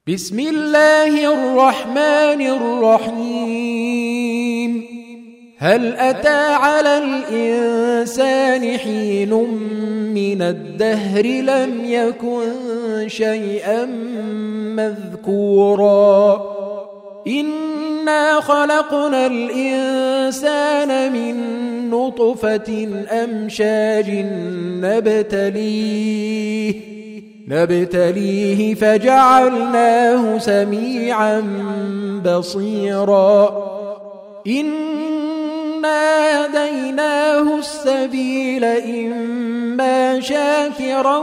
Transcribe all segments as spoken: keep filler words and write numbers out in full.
بسم الله الرحمن الرحيم. هل أتى على الإنسان حين من الدهر لم يكن شيئا مذكورا إنا خلقنا الإنسان من نطفة أمشاج نبتليه نبتليه فجعلناه سميعا بصيرا إنا هديناه السبيل إما شاكرا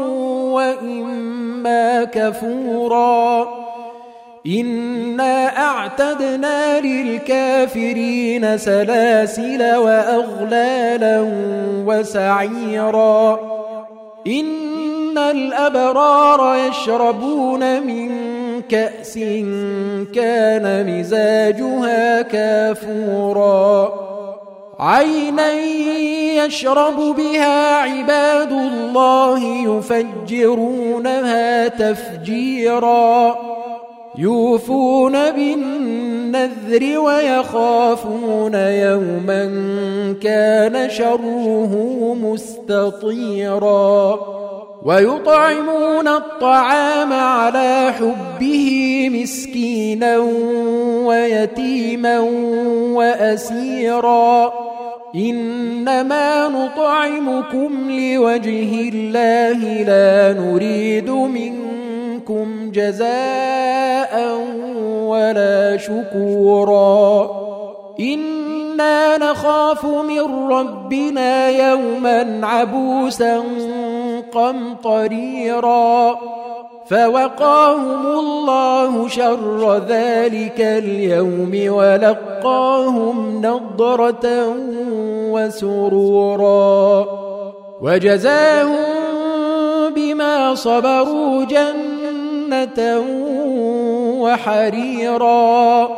وإما كفورا إنا أعتدنا للكافرين سلاسل وأغلالا وسعيرا إن الأبرار يشربون من كأس كان مزاجها كافورا عينا يشرب بها عباد الله يفجرونها تفجيرا يوفون بالنذر ويخافون يوما كان شره مستطيرا ويطعمون الطعام على حبه مسكينا ويتيما وأسيرا إنما نطعمكم لوجه الله لا نريد منكم جزاء ولا شكورا إنا نخاف من ربنا يوما عبوسا قمطريرا فوقاهم الله شر ذلك اليوم ولقاهم نضرة وسرورا وجزاهم بما صبروا جنة وحريرا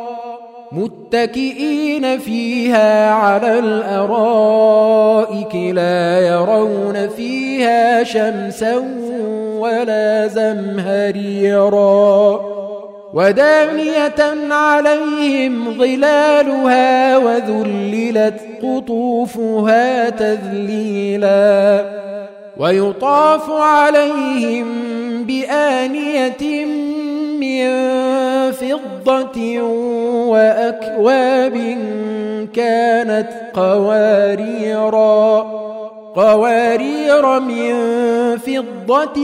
متكئين فيها على الأرائك لا يرون فيها شمسا ولا زمهريرا ودانية عليهم ظلالها وذللت قطوفها تذليلا ويطاف عليهم بآنية من فضة وأكواب كانت قواريرا قوارير من فضة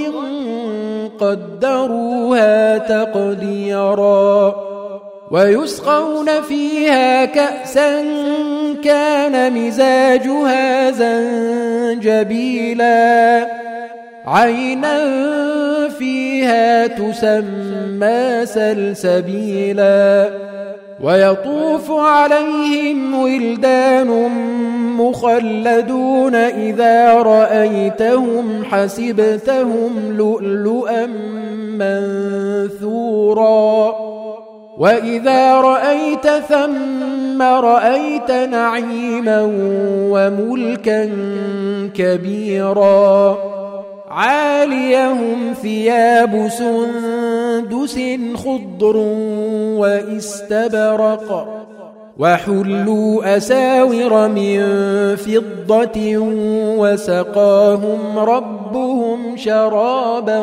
قدروها تقديرا ويسقون فيها كأسا كان مزاجها زنجبيلا عينا فيها تسمى سلسبيلا ويطوف عليهم ولدان مخلدون إذا رأيتهم حسبتهم لؤلؤا منثورا وإذا رأيت ثم رأيت نعيما وملكا كبيرا عاليهم ثياب سندس خضر واستبرق وحلوا أساور من فضة وسقاهم ربهم شرابا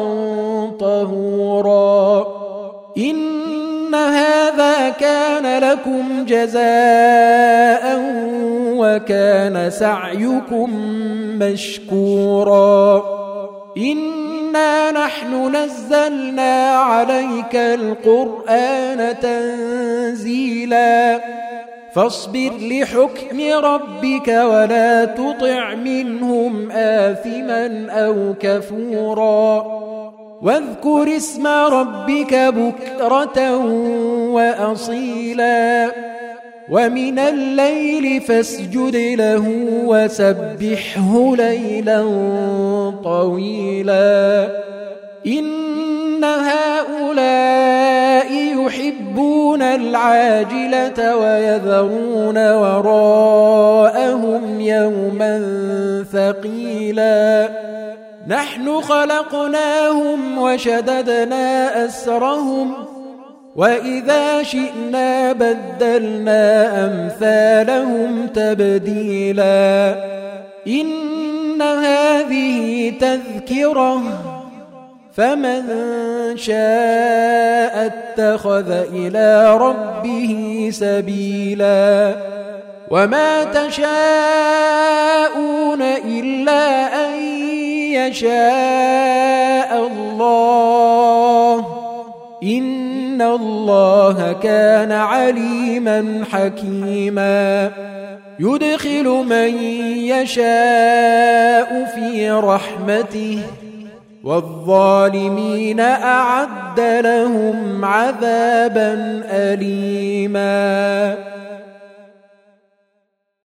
طهورا إن هذا كان لكم جزاء وكان سعيكم مشكورا إنا نحن نزلنا عليك القرآن تنزيلا فاصبر لحكم ربك ولا تطع منهم آثما أو كفورا واذكر اسم ربك بكرة وأصيلا ومن الليل فاسجد له وسبحه ليلا طويلا إن هؤلاء يحبون العاجلة ويذرون وراءهم يوما ثقيلا نحن خلقناهم وشددنا أسرهم وإذا شئنا بدلنا أمثالهم تبديلا إن هذه تذكرة فمن شاء اتخذ إلى ربه سبيلا وما تشاءون إلا أن يشاء الله إن الله كان عليما حكيما يدخل من يشاء في رحمته والظالمين أعد لهم عذابا أليما.